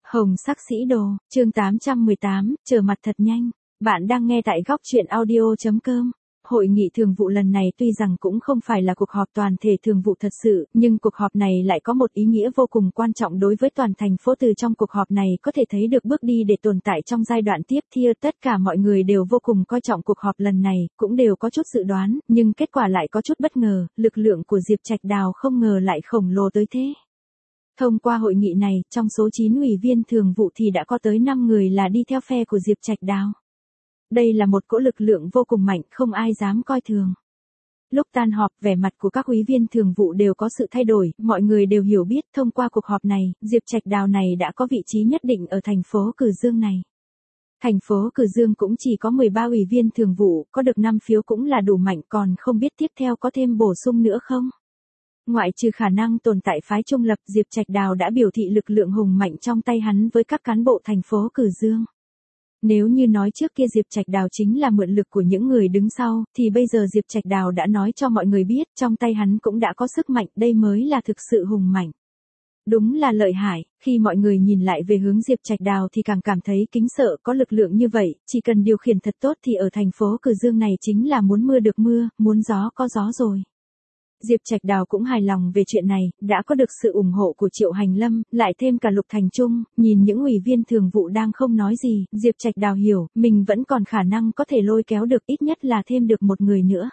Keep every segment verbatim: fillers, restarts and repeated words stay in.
Hồng sắc sĩ đồ, chương tám trăm mười tám, trở mặt thật nhanh. Bạn đang nghe tại góc truyện audio chấm com. Hội nghị thường vụ lần này tuy rằng cũng không phải là cuộc họp toàn thể thường vụ thật sự, nhưng cuộc họp này lại có một ý nghĩa vô cùng quan trọng đối với toàn thành phố. Từ trong cuộc họp này có thể thấy được bước đi để tồn tại trong giai đoạn tiếp theo. Tất cả mọi người đều vô cùng coi trọng cuộc họp lần này, cũng đều có chút dự đoán, nhưng kết quả lại có chút bất ngờ, lực lượng của Diệp Trạch Đào không ngờ lại khổng lồ tới thế. Thông qua hội nghị này, trong số chín ủy viên thường vụ thì đã có tới năm người là đi theo phe của Diệp Trạch Đào. Đây là một cỗ lực lượng vô cùng mạnh, không ai dám coi thường. Lúc tan họp, vẻ mặt của các ủy viên thường vụ đều có sự thay đổi, mọi người đều hiểu biết thông qua cuộc họp này, Diệp Trạch Đào này đã có vị trí nhất định ở thành phố Cử Dương này. Thành phố Cử Dương cũng chỉ có mười ba ủy viên thường vụ, có được năm phiếu cũng là đủ mạnh, còn không biết tiếp theo có thêm bổ sung nữa không? Ngoại trừ khả năng tồn tại phái trung lập, Diệp Trạch Đào đã biểu thị lực lượng hùng mạnh trong tay hắn với các cán bộ thành phố Cử Dương. Nếu như nói trước kia Diệp Trạch Đào chính là mượn lực của những người đứng sau, thì bây giờ Diệp Trạch Đào đã nói cho mọi người biết, trong tay hắn cũng đã có sức mạnh, đây mới là thực sự hùng mạnh. Đúng là lợi hại, khi mọi người nhìn lại về hướng Diệp Trạch Đào thì càng cảm thấy kính sợ, có lực lượng như vậy, chỉ cần điều khiển thật tốt thì ở thành phố Cử Dương này chính là muốn mưa được mưa, muốn gió có gió rồi. Diệp Trạch Đào cũng hài lòng về chuyện này, đã có được sự ủng hộ của Triệu Hành Lâm, lại thêm cả Lục Thành Trung, nhìn những ủy viên thường vụ đang không nói gì, Diệp Trạch Đào hiểu, mình vẫn còn khả năng có thể lôi kéo được, ít nhất là thêm được một người nữa.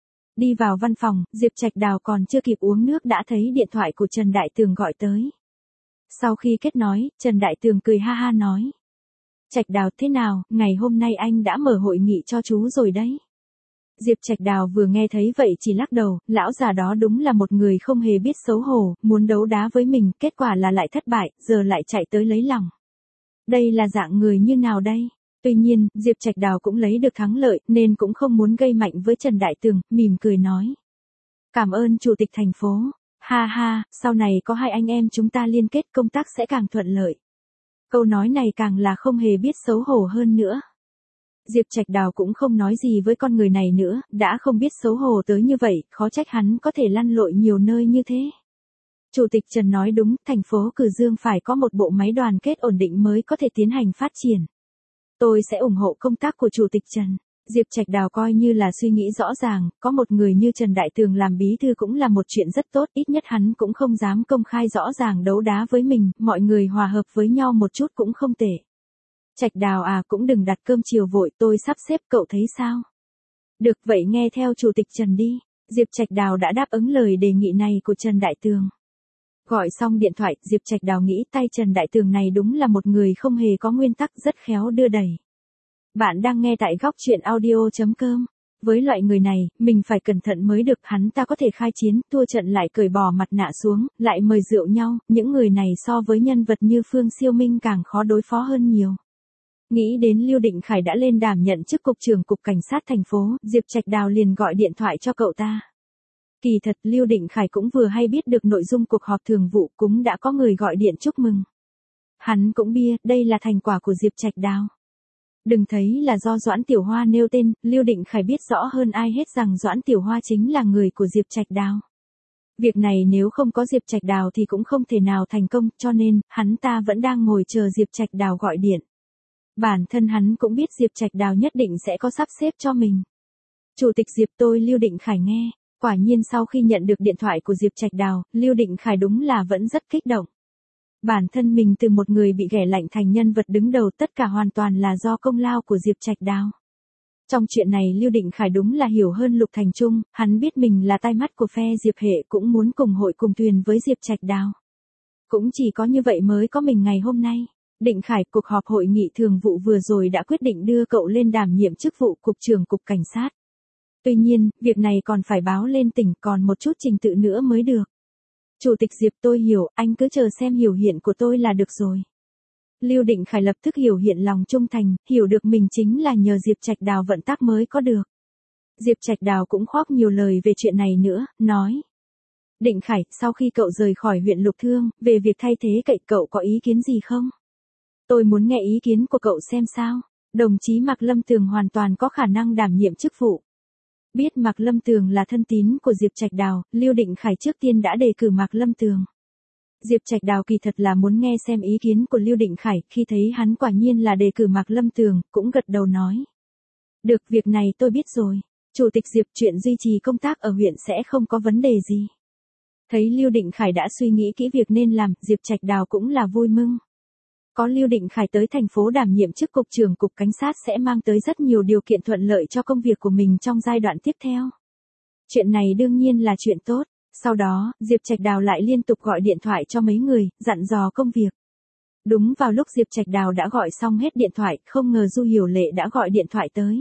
Đi vào văn phòng, Diệp Trạch Đào còn chưa kịp uống nước đã thấy điện thoại của Trần Đại Tường gọi tới. Sau khi kết nối, Trần Đại Tường cười ha ha nói. Trạch Đào thế nào, ngày hôm nay anh đã mở hội nghị cho chú rồi đấy. Diệp Trạch Đào vừa nghe thấy vậy chỉ lắc đầu, lão già đó đúng là một người không hề biết xấu hổ, muốn đấu đá với mình, kết quả là lại thất bại, giờ lại chạy tới lấy lòng. Đây là dạng người như nào đây? Tuy nhiên, Diệp Trạch Đào cũng lấy được thắng lợi, nên cũng không muốn gây mạnh với Trần Đại Tường, mỉm cười nói. Cảm ơn Chủ tịch thành phố, ha ha, sau này có hai anh em chúng ta liên kết công tác sẽ càng thuận lợi. Câu nói này càng là không hề biết xấu hổ hơn nữa. Diệp Trạch Đào cũng không nói gì với con người này nữa, đã không biết xấu hổ tới như vậy, khó trách hắn có thể lăn lội nhiều nơi như thế. Chủ tịch Trần nói đúng, thành phố Cử Dương phải có một bộ máy đoàn kết ổn định mới có thể tiến hành phát triển. Tôi sẽ ủng hộ công tác của Chủ tịch Trần. Diệp Trạch Đào coi như là suy nghĩ rõ ràng, có một người như Trần Đại Tường làm bí thư cũng là một chuyện rất tốt, ít nhất hắn cũng không dám công khai rõ ràng đấu đá với mình, mọi người hòa hợp với nhau một chút cũng không tệ. Trạch Đào à, cũng đừng đặt cơm chiều vội, tôi sắp xếp, cậu thấy sao? Được, vậy nghe theo Chủ tịch Trần đi. Diệp Trạch Đào đã đáp ứng lời đề nghị này của Trần Đại Tường. Gọi xong điện thoại, Diệp Trạch Đào nghĩ tay Trần Đại Tường này đúng là một người không hề có nguyên tắc, rất khéo đưa đẩy. Bạn đang nghe tại góc truyện audio chấm com. Với loại người này, mình phải cẩn thận mới được, hắn ta có thể khai chiến, thua trận lại cởi bỏ mặt nạ xuống, lại mời rượu nhau, những người này so với nhân vật như Phương Siêu Minh càng khó đối phó hơn nhiều. Nghĩ đến Lưu Định Khải đã lên đảm nhận chức cục trưởng cục cảnh sát thành phố, Diệp Trạch Đào liền gọi điện thoại cho cậu ta. Kỳ thật Lưu Định Khải cũng vừa hay biết được nội dung cuộc họp thường vụ, cũng đã có người gọi điện chúc mừng. Hắn cũng biết đây là thành quả của Diệp Trạch Đào. Đừng thấy là do Doãn Tiểu Hoa nêu tên, Lưu Định Khải biết rõ hơn ai hết rằng Doãn Tiểu Hoa chính là người của Diệp Trạch Đào. Việc này nếu không có Diệp Trạch Đào thì cũng không thể nào thành công, cho nên, hắn ta vẫn đang ngồi chờ Diệp Trạch Đào gọi điện. Bản thân hắn cũng biết Diệp Trạch Đào nhất định sẽ có sắp xếp cho mình. Chủ tịch Diệp, tôi Lưu Định Khải nghe. Quả nhiên sau khi nhận được điện thoại của Diệp Trạch Đào, Lưu Định Khải đúng là vẫn rất kích động. Bản thân mình từ một người bị ghẻ lạnh thành nhân vật đứng đầu, tất cả hoàn toàn là do công lao của Diệp Trạch Đào. Trong chuyện này Lưu Định Khải đúng là hiểu hơn Lục Thành Trung, hắn biết mình là tai mắt của phe Diệp Hệ, cũng muốn cùng hội cùng thuyền với Diệp Trạch Đào. Cũng chỉ có như vậy mới có mình ngày hôm nay. Định Khải, cuộc họp hội nghị thường vụ vừa rồi đã quyết định đưa cậu lên đảm nhiệm chức vụ cục trưởng cục cảnh sát. Tuy nhiên, việc này còn phải báo lên tỉnh, còn một chút trình tự nữa mới được. Chủ tịch Diệp, tôi hiểu, anh cứ chờ xem hiểu hiện của tôi là được rồi. Lưu Định Khải lập tức hiểu hiện lòng trung thành, hiểu được mình chính là nhờ Diệp Trạch Đào vận tác mới có được. Diệp Trạch Đào cũng khóc nhiều lời về chuyện này nữa, nói. Định Khải, sau khi cậu rời khỏi huyện Lục Thương, về việc thay thế cậy cậu có ý kiến gì không? Tôi muốn nghe ý kiến của cậu xem sao. Đồng chí Mạc Lâm Tường hoàn toàn có khả năng đảm nhiệm chức vụ. Biết Mạc Lâm Tường là thân tín của Diệp Trạch Đào, Lưu Định Khải trước tiên đã đề cử Mạc Lâm Tường. Diệp Trạch Đào kỳ thật là muốn nghe xem ý kiến của Lưu Định Khải, khi thấy hắn quả nhiên là đề cử Mạc Lâm Tường, cũng gật đầu nói. Được, việc này tôi biết rồi. Chủ tịch Diệp, chuyện duy trì công tác ở huyện sẽ không có vấn đề gì. Thấy Lưu Định Khải đã suy nghĩ kỹ việc nên làm, Diệp Trạch Đào cũng là vui mừng. Có Lưu Định Khải tới thành phố đảm nhiệm chức cục trưởng cục cảnh sát sẽ mang tới rất nhiều điều kiện thuận lợi cho công việc của mình trong giai đoạn tiếp theo. Chuyện này đương nhiên là chuyện tốt. Sau đó, Diệp Trạch Đào lại liên tục gọi điện thoại cho mấy người, dặn dò công việc. Đúng vào lúc Diệp Trạch Đào đã gọi xong hết điện thoại, không ngờ Du Hiểu Lệ đã gọi điện thoại tới.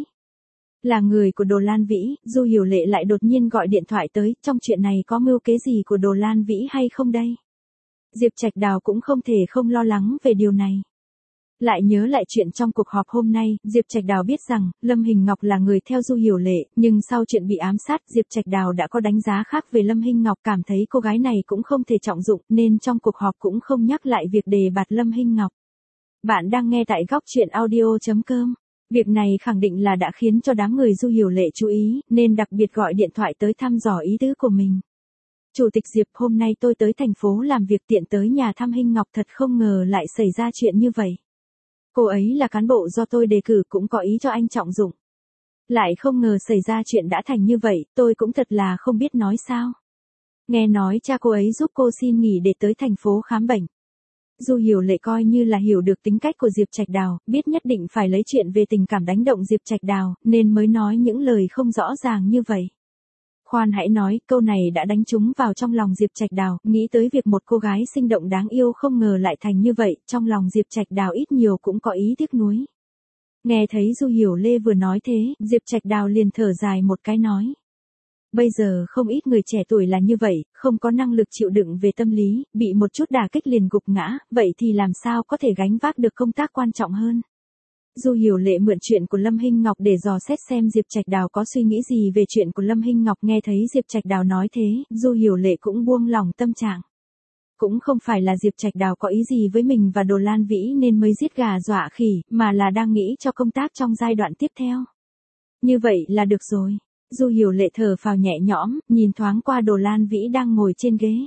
Là người của Đồ Lan Vĩ, Du Hiểu Lệ lại đột nhiên gọi điện thoại tới, trong chuyện này có mưu kế gì của Đồ Lan Vĩ hay không đây? Diệp Trạch Đào cũng không thể không lo lắng về điều này. Lại nhớ lại chuyện trong cuộc họp hôm nay, Diệp Trạch Đào biết rằng, Lâm Hình Ngọc là người theo Du Hiểu Lệ, nhưng sau chuyện bị ám sát, Diệp Trạch Đào đã có đánh giá khác về Lâm Hinh Ngọc, cảm thấy cô gái này cũng không thể trọng dụng, nên trong cuộc họp cũng không nhắc lại việc đề bạt Lâm Hinh Ngọc. Bạn đang nghe tại góc truyện audio chấm com. Việc này khẳng định là đã khiến cho đám người Du Hiểu Lệ chú ý, nên đặc biệt gọi điện thoại tới thăm dò ý tứ của mình. Chủ tịch Diệp, hôm nay tôi tới thành phố làm việc tiện tới nhà thăm Hinh Ngọc, thật không ngờ lại xảy ra chuyện như vậy. Cô ấy là cán bộ do tôi đề cử, cũng có ý cho anh trọng dụng. Lại không ngờ xảy ra chuyện đã thành như vậy, tôi cũng thật là không biết nói sao. Nghe nói cha cô ấy giúp cô xin nghỉ để tới thành phố khám bệnh. Du Hiểu Lệ coi như là hiểu được tính cách của Diệp Trạch Đào, biết nhất định phải lấy chuyện về tình cảm đánh động Diệp Trạch Đào, nên mới nói những lời không rõ ràng như vậy. Khoan hãy nói, câu này đã đánh trúng vào trong lòng Diệp Trạch Đào, nghĩ tới việc một cô gái sinh động đáng yêu không ngờ lại thành như vậy, trong lòng Diệp Trạch Đào ít nhiều cũng có ý tiếc nuối. Nghe thấy Du Hiểu Lê vừa nói thế, Diệp Trạch Đào liền thở dài một cái nói. Bây giờ không ít người trẻ tuổi là như vậy, không có năng lực chịu đựng về tâm lý, bị một chút đả kích liền gục ngã, vậy thì làm sao có thể gánh vác được công tác quan trọng hơn. Du Hiểu Lệ mượn chuyện của Lâm Hinh Ngọc để dò xét xem Diệp Trạch Đào có suy nghĩ gì về chuyện của Lâm Hinh Ngọc, nghe thấy Diệp Trạch Đào nói thế, Du Hiểu Lệ cũng buông lòng tâm trạng. Cũng không phải là Diệp Trạch Đào có ý gì với mình và Đồ Lan Vĩ nên mới giết gà dọa khỉ, mà là đang nghĩ cho công tác trong giai đoạn tiếp theo. Như vậy là được rồi. Du Hiểu Lệ thở phào nhẹ nhõm, nhìn thoáng qua Đồ Lan Vĩ đang ngồi trên ghế.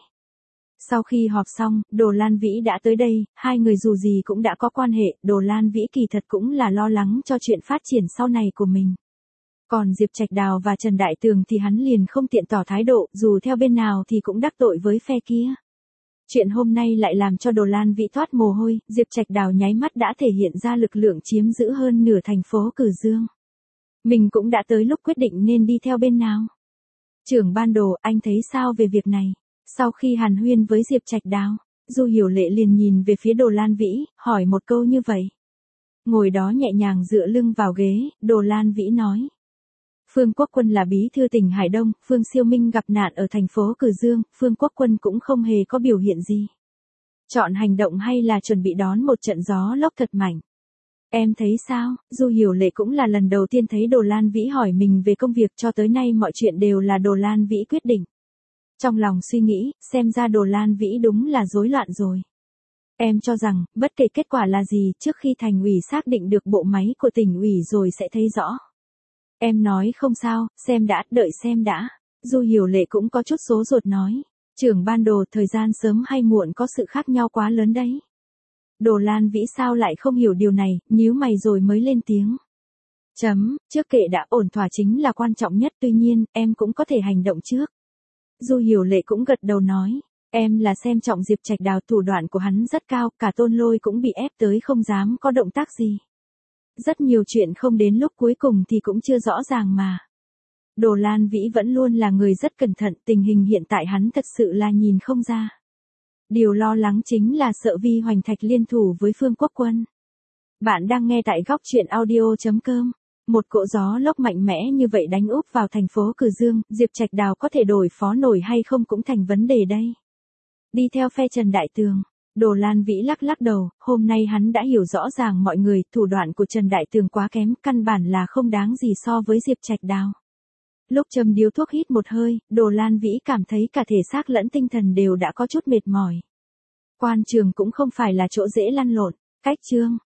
Sau khi họp xong, Đồ Lan Vĩ đã tới đây, hai người dù gì cũng đã có quan hệ, Đồ Lan Vĩ kỳ thật cũng là lo lắng cho chuyện phát triển sau này của mình. Còn Diệp Trạch Đào và Trần Đại Tường thì hắn liền không tiện tỏ thái độ, dù theo bên nào thì cũng đắc tội với phe kia. Chuyện hôm nay lại làm cho Đồ Lan Vĩ thoát mồ hôi, Diệp Trạch Đào nháy mắt đã thể hiện ra lực lượng chiếm giữ hơn nửa thành phố Cử Dương. Mình cũng đã tới lúc quyết định nên đi theo bên nào. Trưởng ban Đồ, anh thấy sao về việc này? Sau khi hàn huyên với Diệp Trạch Đào, Du Hiểu Lệ liền nhìn về phía Đồ Lan Vĩ, hỏi một câu như vậy. Ngồi đó nhẹ nhàng dựa lưng vào ghế, Đồ Lan Vĩ nói. Phương Quốc Quân là bí thư tỉnh Hải Đông, Phương Siêu Minh gặp nạn ở thành phố Cử Dương, Phương Quốc Quân cũng không hề có biểu hiện gì. Chọn hành động hay là chuẩn bị đón một trận gió lốc thật mạnh? Em thấy sao? Du Hiểu Lệ cũng là lần đầu tiên thấy Đồ Lan Vĩ hỏi mình về công việc, cho tới nay mọi chuyện đều là Đồ Lan Vĩ quyết định. Trong lòng suy nghĩ, xem ra Đồ Lan Vĩ đúng là rối loạn rồi. Em cho rằng, bất kể kết quả là gì, trước khi thành ủy xác định được bộ máy của tỉnh ủy rồi sẽ thấy rõ. Em nói không sao, xem đã, đợi xem đã. Du Hiểu Lệ cũng có chút số ruột nói. Trưởng ban Đồ, thời gian sớm hay muộn có sự khác nhau quá lớn đấy. Đồ Lan Vĩ sao lại không hiểu điều này, nhíu mày rồi mới lên tiếng. Chấm, trước kệ đã, ổn thỏa chính là quan trọng nhất, tuy nhiên, em cũng có thể hành động trước. Du Hiểu Lệ cũng gật đầu nói, em là xem trọng Diệp Trạch Đào, thủ đoạn của hắn rất cao, cả Tôn Lôi cũng bị ép tới không dám có động tác gì. Rất nhiều chuyện không đến lúc cuối cùng thì cũng chưa rõ ràng mà. Đồ Lan Vĩ vẫn luôn là người rất cẩn thận, tình hình hiện tại hắn thật sự là nhìn không ra. Điều lo lắng chính là sợ Vi Hoành Thạch liên thủ với Phương Quốc Quân. Bạn đang nghe tại góc truyện audio chấm com. Một cỗ gió lốc mạnh mẽ như vậy đánh úp vào thành phố Cử Dương, Diệp Trạch Đào có thể đổi phó nổi hay không cũng thành vấn đề đây. Đi theo phe Trần Đại Tường, Đồ Lan Vĩ lắc lắc đầu, hôm nay hắn đã hiểu rõ ràng mọi người, thủ đoạn của Trần Đại Tường quá kém, căn bản là không đáng gì so với Diệp Trạch Đào. Lúc châm điếu thuốc hít một hơi, Đồ Lan Vĩ cảm thấy cả thể xác lẫn tinh thần đều đã có chút mệt mỏi. Quan trường cũng không phải là chỗ dễ lăn lộn, cách chương.